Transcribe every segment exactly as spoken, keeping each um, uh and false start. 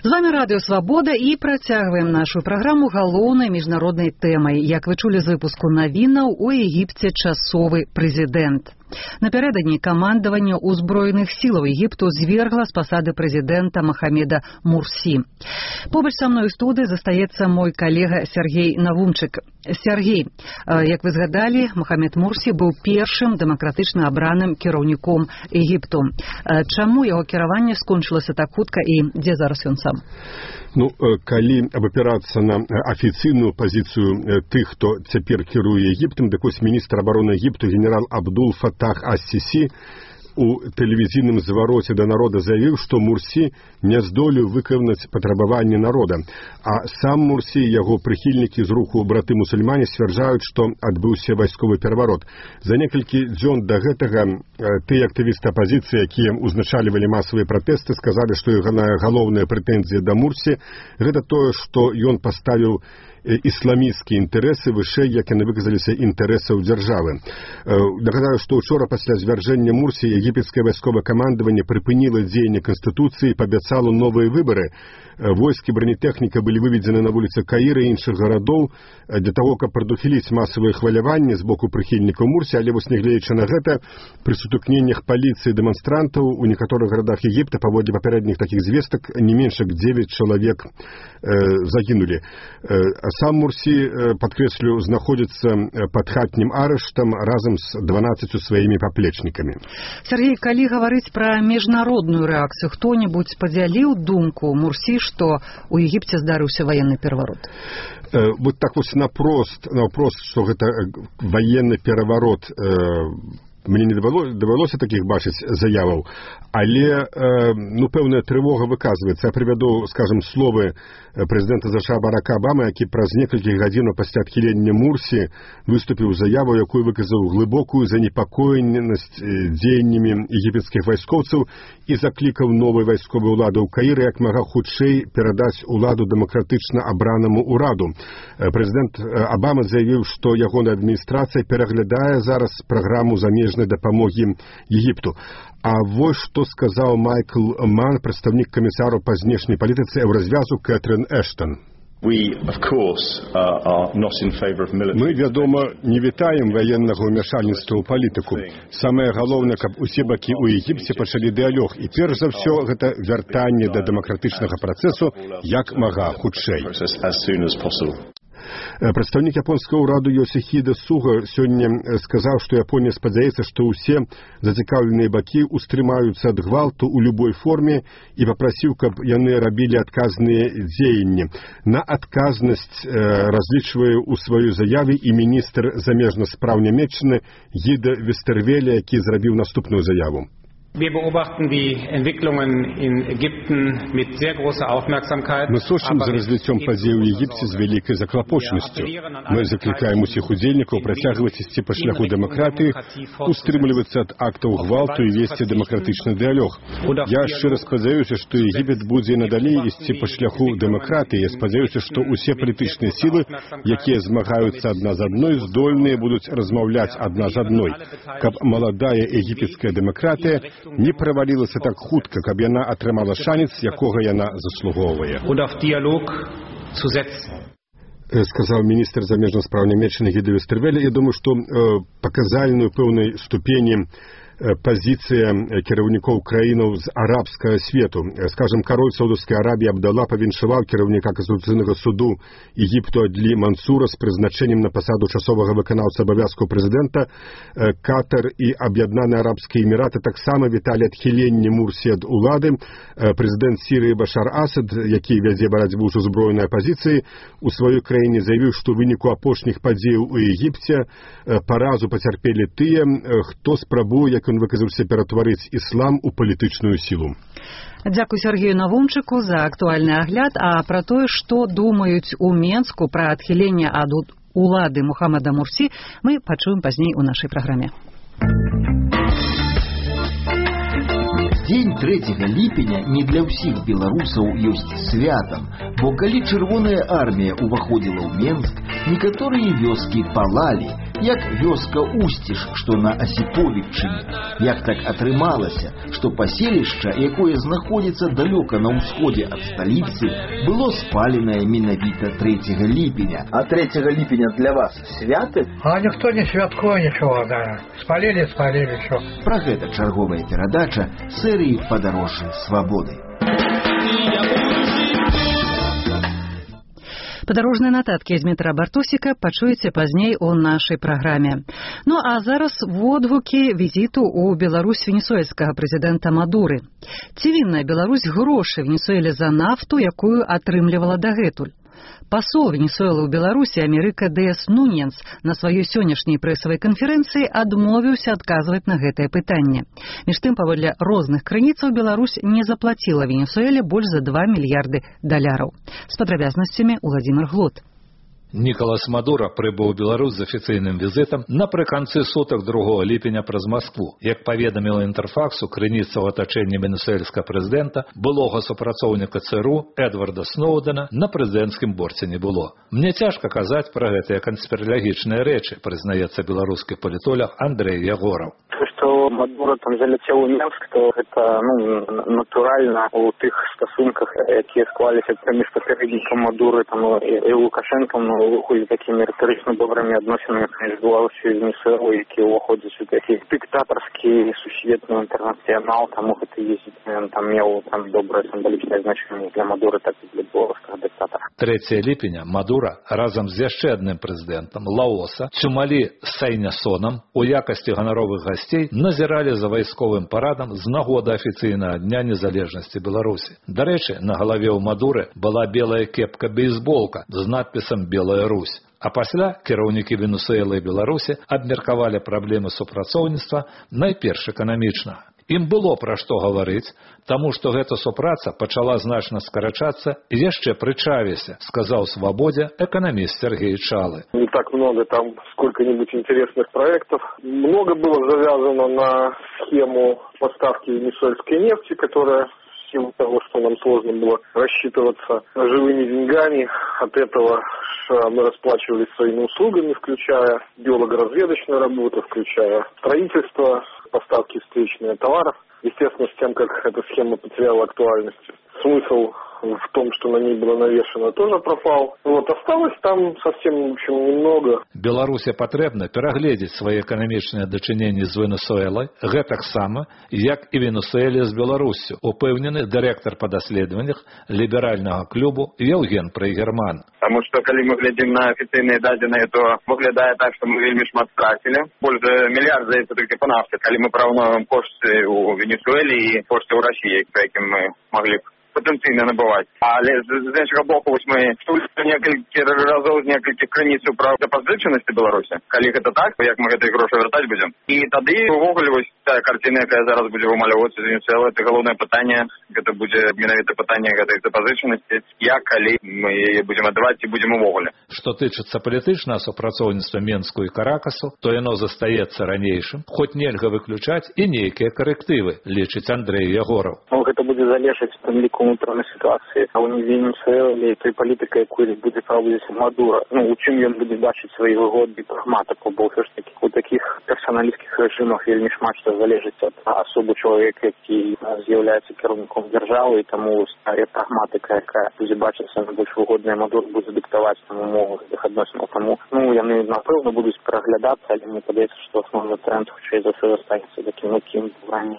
З вами Радыё Свабода і працягваем нашу праграму галоўнай міжнароднай тэмай. Як вы чулі з выпуску навінаў, у Егіпце часовы прэзідэнт. Напярэдадні камандаванне ўзброеных сілаў Егіпту звергла з пасады прэзідэнта Мохамеда Мурсі. Побач са мной у студыі застаецца мой калега Сергей Навумчык. Сергей, як вы згадалі, Мохамед Мурсі быў першым дэмакратычна абраным кіраўніком Егіпту. Чаму яго кіраванне скончылася так хутка і дзе зараз ён сам? Ну, калі абапірацца на афіцыйную пазіцыю тых, хто цяпер кіруе Егіптам, дык вось міністр абароны Егіпту генерал Абдул Фатах Ас-Сісі у тэлевізійным звароце да народа заявіў, што Мурсі не здолеў выканаць патрабаванні народа. А сам Мурсі і яго прыхільнікі з руху браты-мусульмане сцвярджаюць, што адбыўся вайсковы пераварот. За некалькі дзён да гэтага тыя актывісты апазіцыі, якія ўзначальвалі масавыя пратэсты, сказалі, што іх галоўная прэтэнзія да Мурсі гэта тое, што ён паставіў ісламісцкія інтарэсы вышэй, як яны выказаліся, інтарэсаў дзяржавы. Нагадаю, што ўчора пасля звяржэння Мурсі егіпецкае вайсковае камандаванне прыпыніла дзеянне Канстытуцыі і паабяцала новыя выбары. Войскі бронетэхніка былі выведзены на вуліцы Каіра і іншых гарадоў для таго, каб прадухіліць масавыя хваляванні з боку прыхільнікаў Мурсі, але вось нягледзячы на гэта, пры сутыкненнях паліцыі і дэманстрантаў у некаторых гарадах Егіпта, паводле папярэдніх такіх звестак, не менш як дзевяць чалавек э, загінулі. Э, сам Мурсі, э, падкрэслю, знаходзіцца пад хатнім арыштам разам з дванаццаццю сваімі паплечнікамі. Сергей, калі гаварыць пра міжнародную рэакцыю, хто-небудзь падзяліў думку Мурсі, што у Егіпце здарыўся ваенны пераварот? Э, вот так вось напрост, напрост, што гэта ваенны пераварот, э, мне не давялося такіх бачыць заяваў, але э, ну, пэўная трывога выказваецца. Я прывяду, скажем, словы прэзідэнта США Барака Абамы, які праз некалькі гадзінаў пасля адхілення Мурсі выступіў заяву, якую выказаў глыбокую занепакоенасць дзеяннямі егіпецкіх вайскоўцаў і заклікаў новай вайсковай улады ў Каіры як мага хутчэй перадаць уладу дэмакратычна абранаму ўраду. Прэзідэнт Абама заявіў, што ягоная адміністрацыя пераглядае зараз праграму замежнай дапамогі Егіпту. А вось што сказаў Майкл Ман, прадстаўнік камісару па знешняй палітыцы еўразвязу Кэтрин Эштон. We, of course, uh, are not in favor of military. Мы, вядома, не вітаем ваеннага ўмяшальніцтва ў палітыку. Самае галоўнае, каб усе бакі ў Егіпце пачалі дыялог. І перш за ўсё, гэта вяртанне да дэмакратычнага працэсу як мага хутчэй. Прадстаўнік японскага ўраду Йосіхіда Суга сёння сказаў, што Японія спадзяецца, што ўсе зацікаўленыя бакі ўстрымаюцца ад гвалту ў любой форме і папрасіў, каб яны рабілі адказныя дзеянні. На адказнасць э, разлічвае ў сваёй заяве і міністр замежных спраў Нямецчыны Гіда Вестервеля, які зрабіў наступную заяву. Wir beobachten die Entwicklungen in Ägypten mit sehr großer Aufmerksamkeit. Мы сочым за развіццём падзей у Егіпце з вялікай заклапочанасцю. Мы заклікаем усіх удзельнікаў працягваць ісці па шляху дэмакратыі, устрымлівацца ад актаў гвалту і весці дэмакратычны дыялог. Я шчыра спадзяюся, што Егіпет будзе надалей ісці па шляху дэмакратыі. Я спадзяюся, што ўсе палітычныя сілы, якія змагаюцца адна з адной, здольныя будуць размаўляць адна з адной, каб маладая егіпецкая дэмакратыя не правалілася так хутка, каб яна атрымала шанец, якога яна заслугоўвае. Сказаў міністр замежных спраў Нямецчыны Гіда Вестервеля. Я думаю, што э, паказальную пэўнай ступені пазіцыя кіраўнікоў краінаў з арабскага свету. Скажем, кароль Саудаўскай Арабіі Абдалла павіншаваў кіраўніка Канстытуцыйнага суду Егіпту Адлі Мансура з прызначэннем на пасаду часовага выканаўцы абавязкаў прэзідэнта. Катар і Аб'яднаныя Арабскія Эміраты таксама віталі адхіленне Мурсі ад улады. Прэзідэнт Сірыі Башар Асад, які вядзе барацьбу з узброенай апазіцыяй, у сваёй краіне заявіў, што ў выніку апошніх падзеяў у Егіпце паразу пацярпелі тыя, хто спрабуе, як ён выказаўся, ператварыць іслам у палітычную сілу. Дзякуй Сергею Навумчыку за актуальны агляд, а пра тое, што думаюць у Менску пра адхіленне ад улады Мухаммада Мурсі, мы пачуем пазней у нашай праграме. Дзень трэцяга ліпеня не для ўсіх беларусаў ёсць святам, бо калі чырвоная армія ўваходзіла ў Менск, некаторыя вёскі палалі, Як вёска Усціш, што на Асіповіччыне. Як так атрымалася, што паселішча, якое знаходзіцца далёка на ўсходзе ад сталіцы, было спаленае менавіта трэцяга ліпеня. А трэцяга ліпеня для вас святы? А ніхто не святкуе нічого, да. Спалілі, спалілі, що. Пра гэта чарговая перадача серыі «Падарожжа свабоды». Падарожныя нататкі Дмітра Бартосіка пачуеце пазней у нашай праграме. Ну а зараз водгукі візіту ў Беларусь венесуэльскага прэзідэнта Мадуры. Ці вінная Беларусь грошы Венесуэле за нафту, якую атрымлівала дагэтуль? Пасол Венесуэлы ў Беларусі Амерыка Діас Нуньенс на сваёй сённяшняй прэсавай канферэнцыі адмовіўся адказваць на гэтае пытанне. Між тым, паводле розных крыніцаў, Беларусь не заплаціла Венесуэле больш за два мільярды даляраў. З падрабязнасцямі Уладзімір Глот. Нікалас Мадура прыбыў у Беларусь з афіцыйным візітам напрыканцы сутак другога ліпеня праз Маскву. Як паведаміла Інтэрфаксу, крыніца ў атачэнні венесуэльскага прэзідэнта, былога супрацоўніка ЦРУ Эдварда Сноудена на прэзідэнцкім борце не было. Мне цяжка казаць пра гэтыя канспіралогічныя рэчы, прызнаецца беларускі палітолог Андрэй Ягораў. Што Мадура там заляцеў у Мінск, то гэта ну, натуральна ў тых стасунках, якія склаліся паміж папярэднікам Мадуры там, і, і Лукашэнкам, ну, выходзі такімі рытарычна добрымі адносінамі паміж Беларусю і Венесуэлай, які ўваходзяць у такі дыктатарскі сусветны інтэрнацыянал, таму гэта ездзіць, там меў там добрае сімвалічнае значэнне для Мадуры, так і для беларускага дыктатара. трэцяга ліпеня Мадура разам з яшчэ адным прэзідэнтам Лаоса Цюмалі Сайнясонам у якасці ганаровых гасцей назіралі за вайсковым парадам з нагоды афіцыйнага дня незалежнасці Беларусі. Дарэчы, на галаве ў Мадуры была белая кепка-бейсболка з надпісам «Белая Русь». А пасля кіраўнікі Венесуэлы і Беларусі абмеркавалі праблемы супрацоўніцтва найперш эканамічнага. Ім было пра што гаварыць, таму што гэта супраца пачала значна скарачацца яшчэ пры Чавесе, сказаў «Свободе» экономист Сергей Чалы. Не так много там сколько-нибудь интересных проектов. Много было завязано на схему поставки венесуэльской нефти, которая в силу того, что нам сложно было рассчитываться живыми деньгами, от этого мы расплачивались своими услугами, включая биолого-разведочную работу, включая строительство, поставки встречные товаров. Естественно, с тем, как эта схема потеряла актуальность, смысл в том, что на ней было навешано, тоже пропал. Вот, осталось там совсем, в общем, немного. Беларусі патрэбна перагледзець свае эканамічныя дачыненні з Венесуэлай, гэтаксама, як і Венесуэле з Беларуссю, упэўнены дырэктар па даследаваннях ліберальнага клубу Еўген Прайгерман. Таму што калі мы глядзім на афіцыйныя дадзеныя, то выглядае так, што мы вельмі шмат страцілі. Больш за мільярд, здаецца, толькі па нафце. Калі мы параўноўваем кошты ў Венесуэле і кошты ў Расіі, па якім мы маглі б потенційно набываць. Але з іншага боку, вось мы чулі некалькі разоў з некалькіх крыніцаў пра запазычанасці Беларусі. Калі гэта так, то як мы гэтыя грошы вяртаць будзем? І тады увогуле вось тая карціна, якая зараз будзе вымалёвацца з Венесуэлы, это галоўнае пытанне, гэта будзе менавіта пытанне гэтай запазычанасці, як, калі мы яе будзем аддаваць і будзем увогуле. Што тычыцца палітычнага супрацоўніцтва Менску і Каракасу, то яно застаецца ранейшым, хоць нельга выключаць і нейкія карэктывы, лічыць Андрэй Ягораў. Ну, гэта будзе залежаць ад ліку унутранай сітуацыі. А ў Венесуэле той палітыкай, якую будзе праводзіць Мадура, ну, у чым ён будзе бачыць свае выгоды прагматыку, бо ўсё ж такі у такіх персаналісцкіх рэжымах вельмі шмат што залежыць ад асобы чалавека, які з'яўляецца кіраўніком дзяржавы, і таму старая прагматыка, якая будзе бачыцца найбольш выгодная, Мадур будзе дыктаваць там умовы гэтых адносінаў. Таму, ну, яны, напэўна, будуць пераглядацца, але мне падаецца, што асноўны тренд хутчэй за ўсё застанецца такім, якім раней.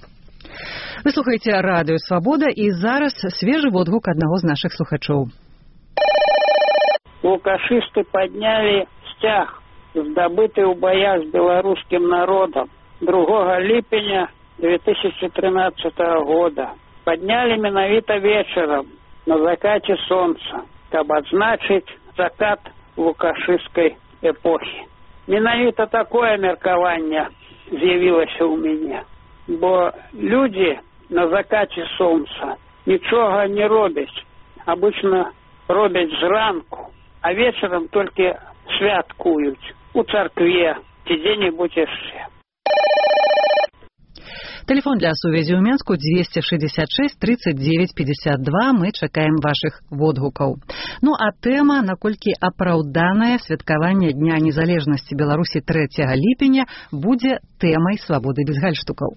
Вы слухаеце радыё «Свабода» і зараз свежы водгук аднаго з нашых слухачоў. Лукашисты подняли стяг, здобытый у боях с белорусским народом другого липеня две тысячи тринадцатого года. Подняли менавіта вечером на закате солнца, каб отзначить закат лукашистской эпохи. Менавіта такое меркаванне з'явілася у меня. Бо люди на закате солнца нічога не робяць. Обычно робяць зранку, а вечером только святкуюць у царкве ці дзе-небудзь яшчэ. Телефон для сувязі ў Менску двести шестьдесят шесть тридцать девять пятьдесят два. Мы чакаем вашых водгукаў. Ну а тэма, наколькі апраўданае святкаванне Дня незалежнасці Беларусі трэцяга ліпеня, будзе тэмай свабоды без гальштукаў.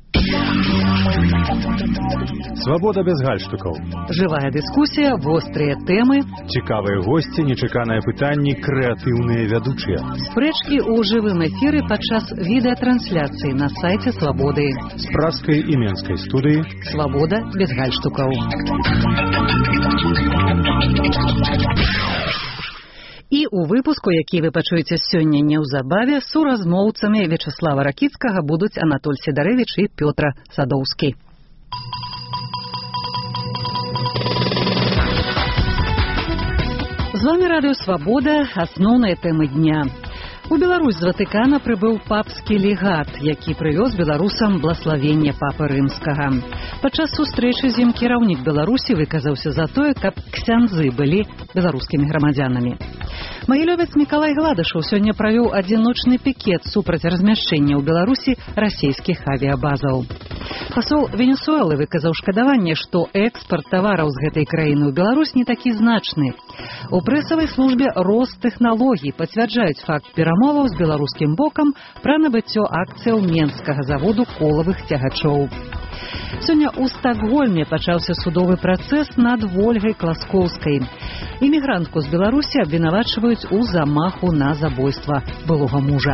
Свабода без гальштукаў. Жывая дыскусія, вострыя тэмы, цікавыя госці, нечаканыя пытанні, крэатыўныя вядучыя. Спрэчкі ў жывым эфіры падчас відэатрансляцыі на сайце Свабоды. З пражскай і менскай студыі. Свабода без гальштукаў. І ў выпуску, які вы пачуеце сёння неўзабаве, суразмоўцамі Вячаслава Ракіцкага будуць Анатоль Сідарэвіч і Пётр Садоўскі. З вами Радыё Свабода, асноўныя тэмы дня. У Беларусь з Ватыкана прыбыў папскі легат, які прывёз беларусам блаславенне папы рымскага. Падчас сустрэчы з ім кіраўнік Беларусі выказаўся за тое, каб ксяндзы былі беларускімі грамадзянамі. Магілёвец Мікалай Гладышаў сёння правёў адзіночны пікет супраць размяшчэння ў Беларусі расійскіх авіябазаў. Пасол Венесуэлы выказаў шкадаванне, што экспарт тавараў з гэтай краіны ў Беларусь не такі значны. У прэсавай службе Ростэхналогій пацвярджаюць факт перамоваў з беларускім бокам пра набыццё акцыяў менскага заводу колавых цягачоў. Сёння ў Стакгольме пачаўся судовы працэс над Вольгай Класкоўскай. Імігрантку з Беларусі абвінавачваюць у замаху на забойства былога мужа.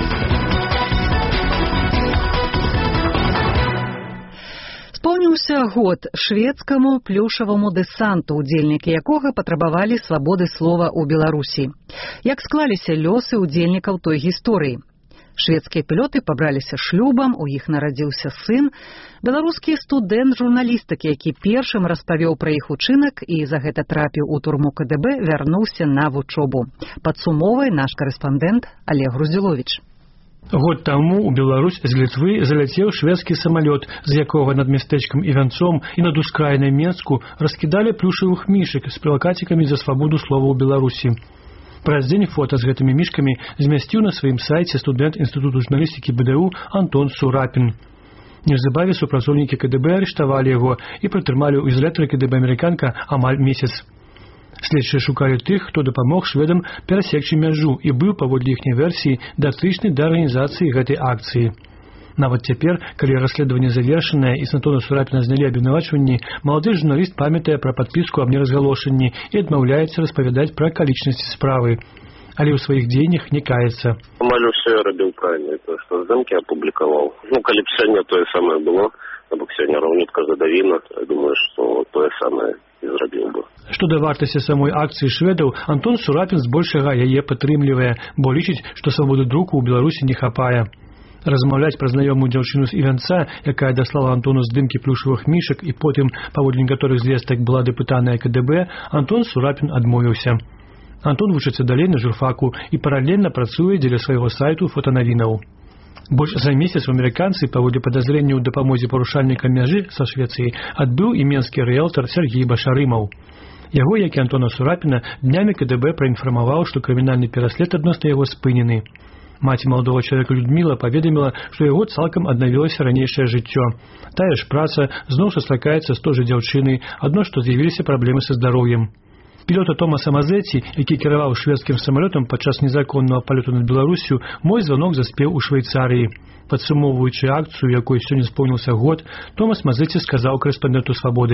Споўніўся год шведскаму плюшаваму дэсанту, удзельнікі якога патрабавалі свабоды слова ў Беларусі. Як склаліся лёсы удзельнікаў той гісторыі? Шведскія пілоты пабраліся шлюбам, у іх нарадзіўся сын. Беларускі студэнт журналістыкі, які першым распавёў пра іх учынак і за гэта трапіў у турму ка дэ бэ, вярнуўся на вучобу. Падсумоўвае наш карэспандэнт Олег Груздзіловіч. Год таму ў Беларусь з Літвы заляцеў шведскі самалёт, з якога над мястэчкам Івянцом і над ускраінай Менску раскідалі плюшавых мішак з плакацікамі за свабоду слова ў Беларусі. Праз дзень фота з гэтымі мішкамі змясціў на сваім сайце студэнт інстытуту журналістыкі бэ дэ у Антон Сурапін. Неўзабаве супрацоўнікі ка дэ бэ арыштавалі яго і прытрымалі ў ізалятары ка дэ бэ амерыканка амаль месяц. Следчыя шукалі тых, хто дапамог шведам перасекчы мяжу і быў, паводле іхняй версіі, датычны да арганізацыі гэтай акцыі. Нават цяпер, калі расследаванне завершанае і з Антона Сурапіна знялі абвінавачванні, малады журналіст памятае пра падпіску аб неразгалошанні і адмаўляецца распавядаць пра акалічнасці справы. Але ў сваіх дзеяннях не каецца. Амаль усё я рабіў правільна, то, што здымкі апублікаваў. Ну, калі б сёння тое самае было, або сёння раўнютка задавіна, то я думаю, што тое самае і зрабіў бы. Што да вартасці самой акцыі шведаў, Антон Сурапін збольшага яе падтрымлівае, бо лічыць, што свабоды друку ў Беларусі не хапае. Размаўляць пра знаёмую дзяўчыну з Івянца, якая даслала Антону здымкі плюшавых мішак і потым, паводле некаторых звестак, была дэпутаная ка дэ бэ, Антон Сурапін адмовіўся. Антон вучыцца далей на журфаку і паралельна працуе дзеля свайго сайту фотанавінаў. Больш за месяц амерыканцы, паводле падазрэння ў дапамозе парушальнікам мяжы са Швецыі, адбыў і менскі рыэлтар Сергей Башарымаў. Яго, як і Антона Сурапіна, днямі ка дэ бэ праінфармаваў, што крымінальны пераслед адносна яго спынены. Маці маладога чалавека Людміла паведаміла, што яго цалкам аднавілася ранейшае жыццё. Тая ж праца, зноў сустракаецца з той жа дзяўчынай, адно што з'явіліся праблемы са здароўем. Пілота Томаса Мазэці, які кіраваў шведскім самалётам падчас незаконнага палёту над Беларусю, мой званок заспеў у Швейцарыі. Падсумоўваючы акцыю, якой сёння споўніўся год, Томас Мазэці сказаў корэспандэнту Свабоды.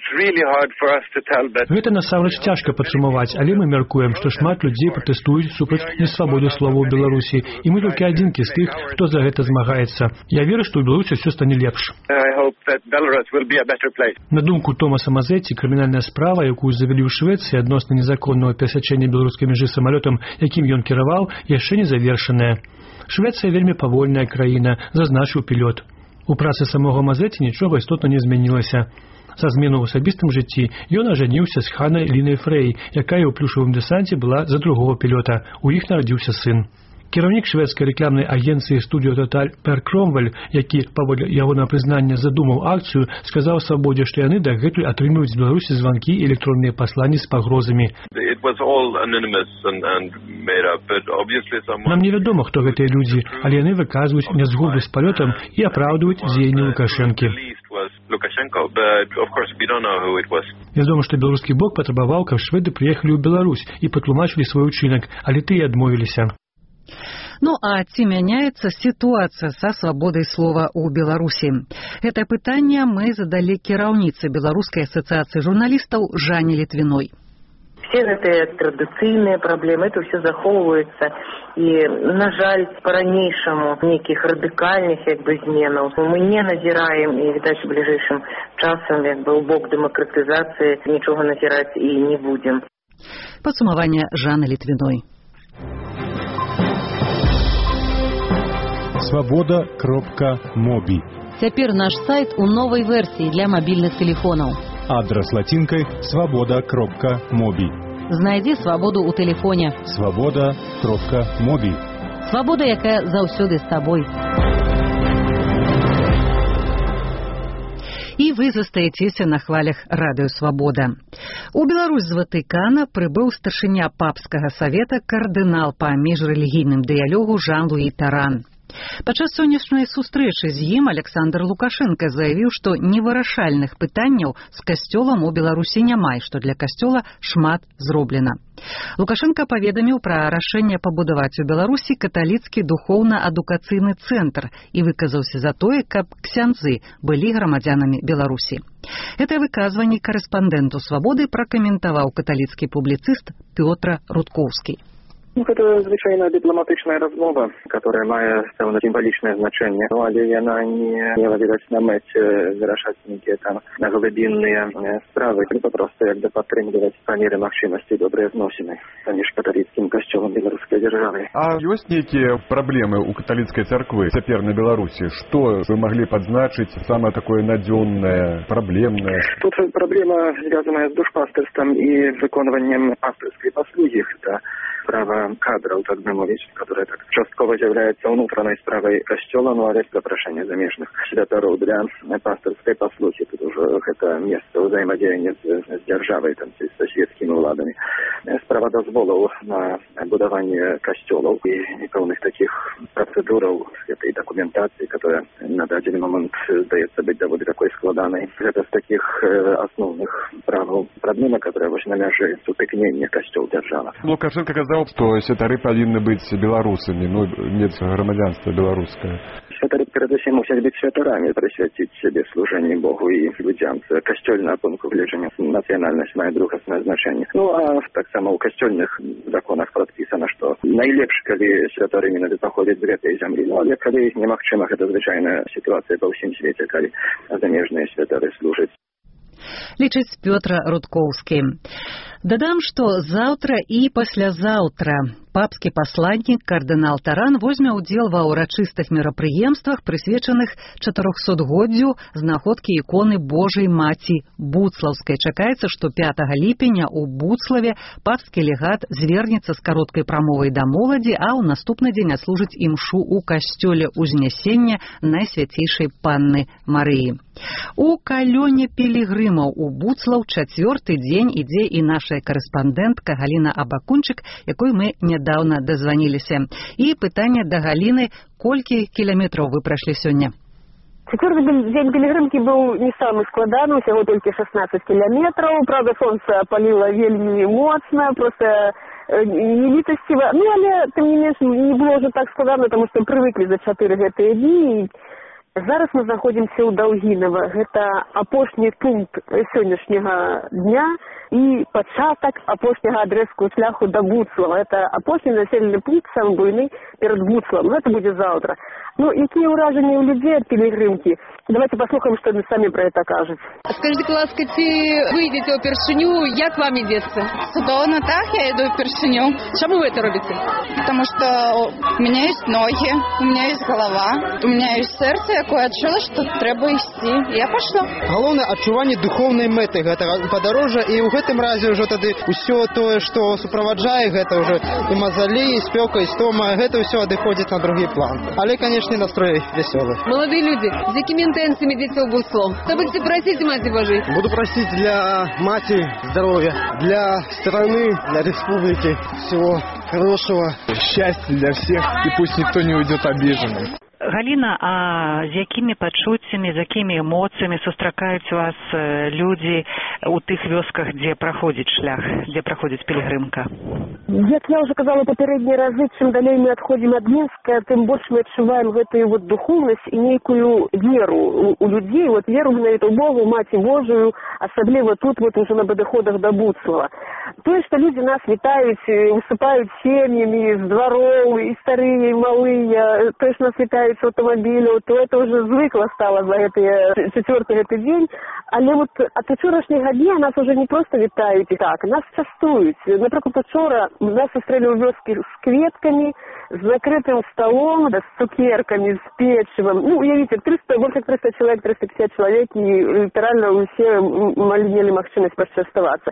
Гэта насамрэч цяжка падсумаваць, але мы мяркуем, што шмат людзей пратэстуюць супраць несвабоды слова ў Беларусі, і мы толькі адзінкі з тых, хто за гэта змагаецца. Я веру, што ў Беларусі ўсё стане лепш. На думку Томаса Мазэці, крымінальная справа, якую завялі ў Швецыі адносна незаконнага перасячэння беларускай мяжы самалётам, якім ён кіраваў, яшчэ не завершаная. Швецыя вельмі павольная краіна, зазначыў пілот. У працы самога Мазэці нічога істотна не змянілася. Са змену ў асабістым жыцці ён ажаніўся з Ханай Лінай Фрэй, якая ў плюшавым дэсанце была за другого пілота. У іх нарадзіўся сын. Кіраўнік шведскай рэкламнай агенцыі «Студіо Тоталь» Пер Кромвель, які, паводле ягонага прызнання, задумаў акцыю, сказаў «Свабодзе», што яны дагэтуль атрымліваюць з Беларусі званкі і электронныя пасланні з пагрозамі. Нам невядома, хто гэтыя людзі, але яны выказваюць нязгоду з палётам і апраўдваюць дзеянні Лукашэнкі. Вядома, што беларускі бок патрабаваў, каб шведы прыехалі ў Беларусь і патлумачылі свой учынак, але тыя адмовіліся. Ну а ці мяняецца сітуацыя са свабодай слова ў Беларусі? Гэта пытанне мы задалі кіраўніцы Беларускай асацыяцыі журналістаў Жанне Літвіной. Все гэтыя традыцыйныя праблемы, это ўсё захоўваецца. І, на жаль, па-ранейшаму нейкіх радыкальных як бы зменаў мы не назіраем, і, відаць, у бліжэйшым часам як бы ў бок дэмакратызацыі нічога назіраць і не будзем. Падсумаванне Жанны Літвіной. свобода кропка моби. Цяпер наш сайт у новай версіі для мабільных тэлефонаў. Адрес латинкой свобода кропка моби. Знайдзі свабоду ў тэлефоне. свобода кропка моби. Свабода, якая заўсёды з табой. І вы застаецеся на хвалях радыё «Свабода». У Беларусь з Ватыкана прыбыў старшыня папскага савета кардынал па міжрэлігійным дыялогу Жан-Луі Таран. Падчас сённяшняй сустрэчы з ім Александр Лукашенко заявіў, што невырашальных пытанняў з касцёлам у Беларусі няма, што для касцёла шмат зроблена. Лукашенко паведаміў пра рашэнне пабудаваць у Беларусі каталіцкі духоўна-адукацыйны цэнтр і выказаўся за тое, каб ксяндзы былі грамадзянамі Беларусі. Гэтае выказванне корэспандэнту «Свабоды» пракаментаваў каталіцкі публіцыст Пётр Рудкоўскі. Ну, это звычайная дыпламатычная размова, которая мае пэўна сімвалічнае значэнне, ну, але яна не мела, відаць, на мэце вырашаць нейкія там глыбінныя справы, і папросту як бы падтрымліваць па меры магчымасці добрыя зносіны паміж каталіцкім касцёлам беларускай дзяржавы. А ёсць нейкія праблемы ў каталіцкай царквы цяпер на Беларусі? Што вы маглі падзначыць самае такое надзённае, праблемнае? Тут праблема звязаная з душпастырствам і выконваннем пастырскай паслугі. Это право кадров, так бы мовить, которая так частково является внутренней справой костела, но есть запрошение замежных святоров для пасторской послухи. Тут уже это место взаимодействия с державой, там, со светскими владами. Справа дозволов на будование костелов и полных таких процедур этой документации, которая на данный момент дается быть довольно такой складанной. Это с таких основных правил проблема, которая вот на мяже сутыкнения костел-держава. Лукашенко сказал, что святары павінны быць беларусамі, ну, мець грамадзянства беларускае. Святары, перадусім, мусяць быць святарамі, прысвяціць сябе служэнні Богу і людзям. Касцёльная пункту гледжання нацыянальнасць мае другаснае значэнне. Ну, а таксама ў касцёльных законах прадпісана, што найлепш, калі святары менавіта паходзяць з гэтай зямлі. Ну, але калі немагчыма, гэта звычайная сітуацыя па ўсім свеце, калі замежныя святары служаць. Лічыць Пётр Рудкоўскі. Дадам, што заўтра і паслязаўтра папскі пасланнік кардынал Таран возьме ўдзел ва ўрачыстых мерапрыемствах, прысвечаных чатырохсотгоддзю знаходкі іконы Божай Маці Буцлаўскай. Чакаецца, што пятага ліпеня ў Буцлаве папскі легат звернецца з кароткай прамовай да моладзі, а ў наступны дзень адслужыць імшу ў касцёле Узнясення Найсвяцейшай Панны Марыі. У калёне пілігрымаў у Буцлаў чацвёрты дзень ідзе і наша корэспандэнтка Галіна Абакунчык, якой мы нядаўна дазваніліся. І пытанне да Галіны: колькі кіламетраў вы прайшлі сёння? Четвертый день пилигримки был не самый складанный, всего только шестнадцать километров. Правда, солнце опалило вельми моцно, просто не літасціва. Ну, але, тем не менш, не было уже так складано, потому что привыкли за чатыры гэтыя дні. Зараз мы знаходзімся ў Даўгінава. Гэта апошні пункт сённяшняга дня і пачатак апошняга адрэзку шляху да Буцлава. Это апошні населены пункт, самы буйны перад Буцлавам. Гэта будзе заўтра. Ну, якія ўражанні ў людзей ад пілігрымкі? Давайте послухаем, что они сами про это кажут. Скажите, ласка, ці ви йдете у першиню, як вам ідеться? Судовно так, я иду в першиню. Чому ви це робите? Потому что у меня есть ноги, у меня есть голова, у меня есть сердце, якое отчуло, что треба йти. И я пошла. Головне адчуванне духовнай мэты гэтага падарожжа, і ў гэтым разе ўжо тады ўсё тое, што суправаджае гэта ўжо і мазалі, і спёка, і стома, гэта ўсё адыходзіць на другі план. Але, канешне, настрой весёлы. Молодые люди, з якімі інтенціями йдете у бусло? Та будете просить Маті Божией? Буду просить для мати здоровья, для страны, для республики всего хорошего, счастья для всех, и пусть никто не уйдет обиженным. Галіна, а з якімі пачуццямі, з якімі эмоцыямі сустракаюць вас людзі у тых вёсках, дзе праходзіць шлях, дзе праходзіць пілігрымка? Як я уже казала папярэднія разы, чым далей мы адходзім ад Мінска, тым больш мы адчуваем гэтую вот духоўнасць і нейкую веру у, у людзей, вот веру менавіта ў Богу, Маці Божию, асабліва тут вот уже на падыходах да Буцлава. Тое, што людзі нас вітаюць, высыпаюць сем'ямі з двароў, і старыя, і малыя, тое, што нас вітаюць з аўтамабіляў, то это уже звыкла стала за гэтыя чацвёрты гэты дзень. Але вот ад учорашняга дня нас уже не просто вітаюць і так, нас частуюць. Напрыклад, учора нас сустрэлі ў вёскі з кветкамі, з накрытым столом, да, з цукеркамі, з печывам. Ну, уявіце, триста, больше триста человек, триста пятьдесят человек, і літаральна усе мелі магчымасць пачаставацца.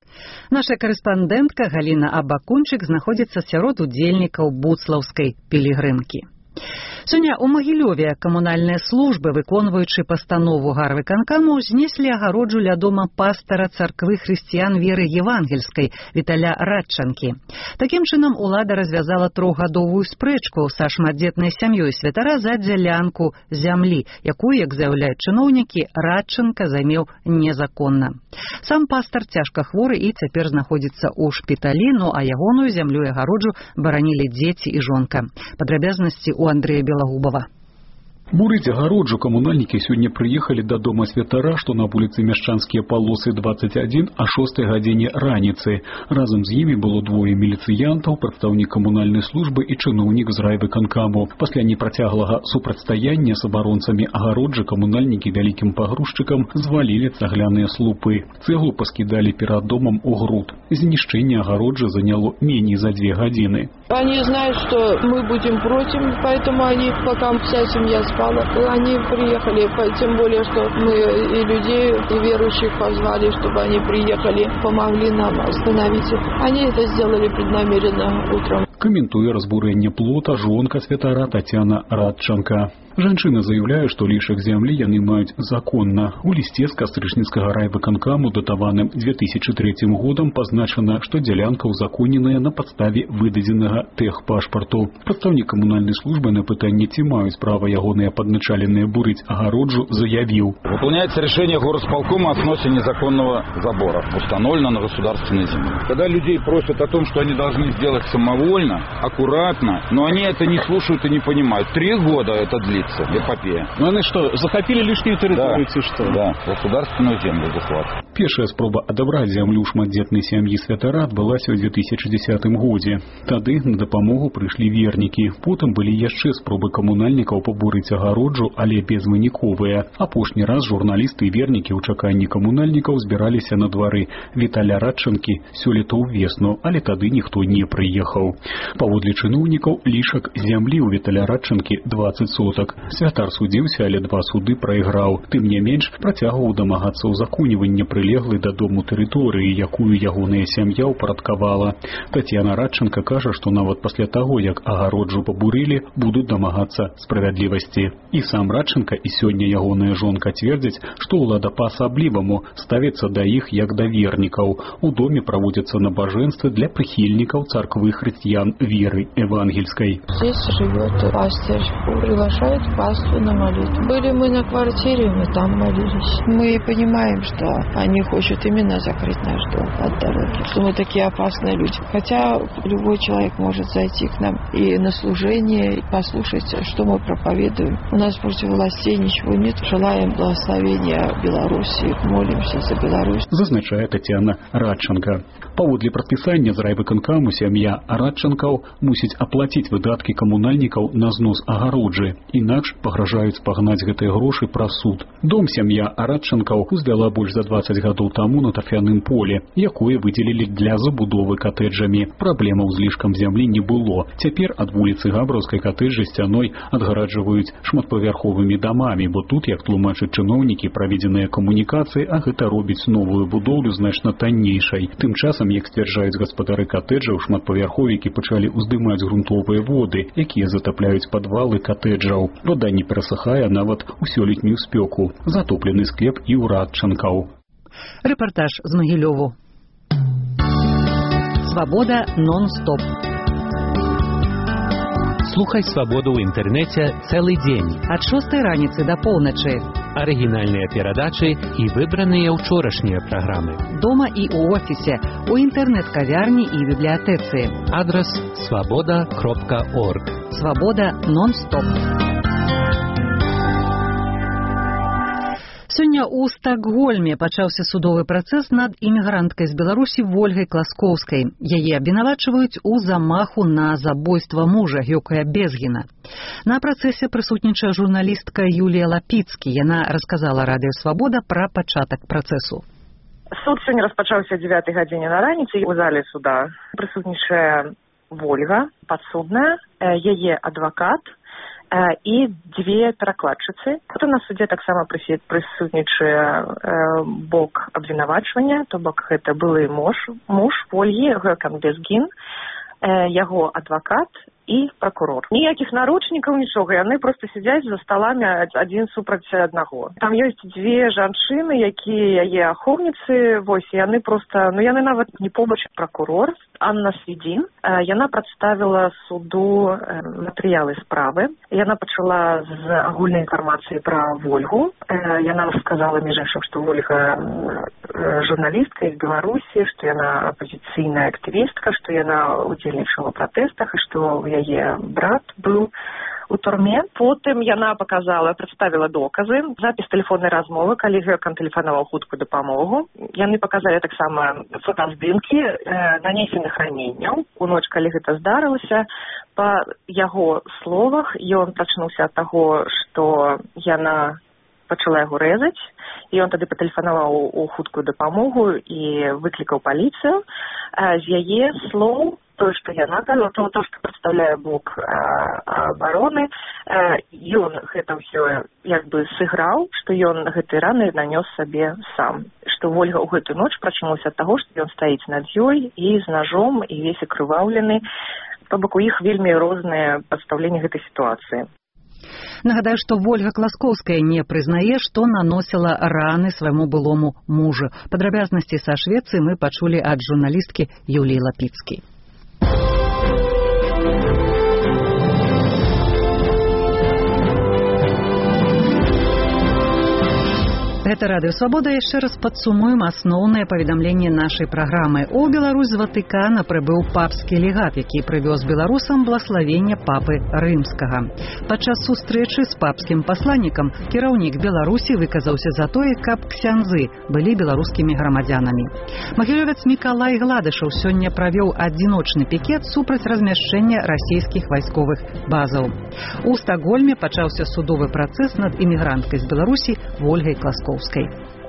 Наша карэспандэнтка Галіна Абакунчык знаходзіцца сярод удзельнікаў буцлаўскай пілігрымкі. Сёння ў Магілёве камунальныя службы, выконваючы пастанову гарвыканкаму, знеслі агароджу ля дома пастара царквы хрысціян веры евангельскай Віталя Радчанкі. Такім чынам улада развязала трохгадовую спрэчку са шматдзетнай сям'ёй святара за дзялянку зямлі, якую, як заяўляюць чыноўнікі, Радчанка займеў незаконна. Сам пастар цяжка хворы і цяпер знаходзіцца ў шпіталі, ну а ягоную зямлю і агароджу баранілі дзеці і жонка. Падрабязнасці у Андрэя Белагубова. Бурыць агароджу камунальнікі сёння прыехалі да дома святара, што на вуліцы Мяшчанскія палосы двадцать один а шостай гадзіне раніцы. Разам з імі было двое міліцыянтаў, прадстаўнік камунальнай службы і чыноўнік з райвыканкаму. Пасля непрацяглага супрацьстаяння з абаронцамі агароджы камунальнікі вялікім пагрузчыкам звалілі цагляныя слупы. Цэглу паскідалі перад домам у груд. Знішчэнне агароджы заняло меней за две гадзіны. Они знают, что мы будем против, поэтому они, пока вся семья спала, они приехали, тем более, что мы и людей, и верующих позвали, чтобы они приехали, помогли нам остановить их. Они это сделали преднамеренно утром. Каментуе разбурэнне плота жонка святара Татьяна Радчанка. Жанчына заяўляе, што лішак зямлі яны маюць законна. У лісце з кастрычніцкага райвыканкаму, датаваным две тысячи третьим годам, пазначана, што дзялянка ўзаконеная на падставе выдадзенага тэхпашпарту. Прадстаўнік камунальнай службы на пытанне, ці маюць права ягоныя падначаленыя бурыць агароджу, заявіў. Выполняется решение горосполкома о сносе незаконного забора, установлено на государственной земле. Когда людей просят о том, что они должны сделать самовольно, аккуратно, но они это не слушают и не понимают. Три года это длится. Эпопея. Ну они что, захопили лишнюю территорию, да, что? Да, государственную землю захват. Першая спроба адабраць зямлю шматдзетнай сям'і святара адбылася ў две тысячи десятым годзе. Тады на дапамогу прыйшлі вернікі. Потым былі яшчэ спробы камунальнікаў пабурыць агароджу, але безвыніковыя. Апошні раз журналісты і вернікі ў чаканні камунальнікаў збіраліся на двары Віталя Радчанкі сёлета ў весну, але тады ніхто не прыехаў. Паводле чыноўнікаў, лішак зямлі ў Віталя Радчанкі двадцать сотак. Святар судзіўся, але два суды прайграў. Тым не менш, працягваў дамагацца ўзаконівання прылеглай да дому тэрыторыі, якую ягоная сям'я ўпарадкавала. Татьяна Радчанка кажа, што нават пасля таго, як агароджу пабурылі, будуць дамагацца справядлівасці. І сам Радчанка, і сёння ягоная жонка цвердзяць, што ўлада па-асабліваму ставіцца да іх як да вернікаў. У доме праводзяцца набажэнствы для прыхільнікаў царквы хрысціян веры евангельской. Здесь живет пастырь, приглашает паству на молитву. Были мы на квартире, мы там молились. Мы понимаем, что они не хочет именно закрыть наш дом от дороги, что мы такие опасные люди. Хотя любой человек может зайти к нам и на служение, и послушать, что мы проповедуем. У нас против властей ничего нет. Желаем благословения Беларуси, молимся за Беларусь. Зазначае Тетяна Радченко. Паводле прадпісання з райвыканкаму сям'я Радченкаў мусіць аплаціць выдаткі камунальнікаў на знос агароджы, інакш пагражаюць пагнаць гэтыя грошы праз суд. Дом сям'я Радченкаў узвяла больш за дваццаць гадоў таму на тарфяным поле, якое выдзелілі для забудовы катэджамі. Праблемаў з лішкам зямлі не было. Цяпер ад вуліцы Габраўскай катэджы сцяной адгараджваюць шматпавярховымі дамамі, бо тут, як тлумачаць чыноўнікі, праведзеныя камунікацыі, а гэта робіць новую будоўлю значна таннейшай. Тым часам, як сцвярджаюць гаспадары катэджаў, шматпавярховікі пачалі ўздымаць грунтовыя воды, якія затапляюць падвалы катэджаў. Вада не перасыхае нават у сёлетнюю спёку. Затоплены склеп і ў Радченкаў. Рэпартаж з Магілёву. Свабода нон-стоп. Слухай «Свабоду» ў інтэрнэце цэлы дзень. Ад шостай раніцы да поўначы. Арыгінальныя перадачы і выбраныя ўчорашнія праграмы. Дома і ў офісе, у інтэрнэт-кавярні і бібліятэцы. Адрас свабода кропка орг. Свабода нон-стоп. Сёння ў Стакгольме пачаўся судовы працэс над імігранткай з Беларусі Вольгай Класкоўскай. Яе абвінавачваюць у замаху на забойства мужа Гёкая Безгіна. На працэсе прысутнічае журналістка Юлія Лапіцкі. Яна расказала Радыё Свабода пра пачатак працэсу. Суд сёння распачаўся дзевятай гадзіне на раніцы. У зале суда прысутнічае Вольга, падсудная, яе адвакат і дзве перакладчыцы. Тут на судзе таксама прысутнічае бок абвінавачвання, то бок гэта былы муж, муж Вольгі Гёкай Безгін, яго адвакат і прокурор. Ніякіх наручнікаў, нічога, яны проста сядзяць за сталамі адзін супраць аднаго. Там ёсць дзве жанчыны, якія яе ахоўніцы, вось, яны проста, ну яны нават не побач. Прокурор Анна Свідзін, яна прадставіла суду матэрыялы справы. Яна пачала з агульнай інфармацыі пра Вольгу. Яна сказала, між іншым, што Вольга журналістка з Беларусі, што яна апазіцыйная актывістка, што яна удзельнічала ў пратэстах і што яе брат быў у турме. Потым яна паказала, прадставіла доказы, запіс тэлефоннай размовы, калі Гёкай тэлефанаваў хуткую дапамогу. Яны паказалі таксама фотаздымкі э, нанесеных раненняў. У ноч, калі гэта здарылася, па яго словах, ён прачнуўся ад таго, што яна пачала яго рэзаць, і ён тады патэлефанаваў у хуткую дапамогу і выклікаў паліцыю. Э, з яе слоў, то, што яна казала, то, то, што прадстаўляе бок абароны, ён гэта ўсё як бы сыграў, што ён гэтай раны нанёс сабе сам. Што Вольга ў гэтую ноч прачнулася ад таго, што ён стаіць над ёй і з ножом, і весь акрываўлены. То бок у іх вельмі розныя прадстаўленні гэтай сітуацыі. Нагадаю, што Вольга Класкоўская не прызнае, што наносіла раны свайму былому мужу. Падрабязнасці са Швецыі мы пачулі ад журналісткі Юліі Лапіцкай. Гэта Радыё Свабода. Яшчэ раз падсумуем асноўныя паведамленні нашай праграмы. У Беларусь з Ватыкана прыбыў папскі легат, які прывёз беларусам блаславення папы Рымскага. Падчас сустрэчы з папскім пасланнікам кіраўнік Беларусі выказаўся за тое, каб ксяндзы былі беларускімі грамадзянамі. Магілёвец Мікалай Гладышаў сёння правёў адзіночны пікет супраць размяшчэння расійскіх вайсковых базаў. У Стакгольме пачаўся судовы працэс над імігранткай з Беларусі Вольгай Класкоўскай.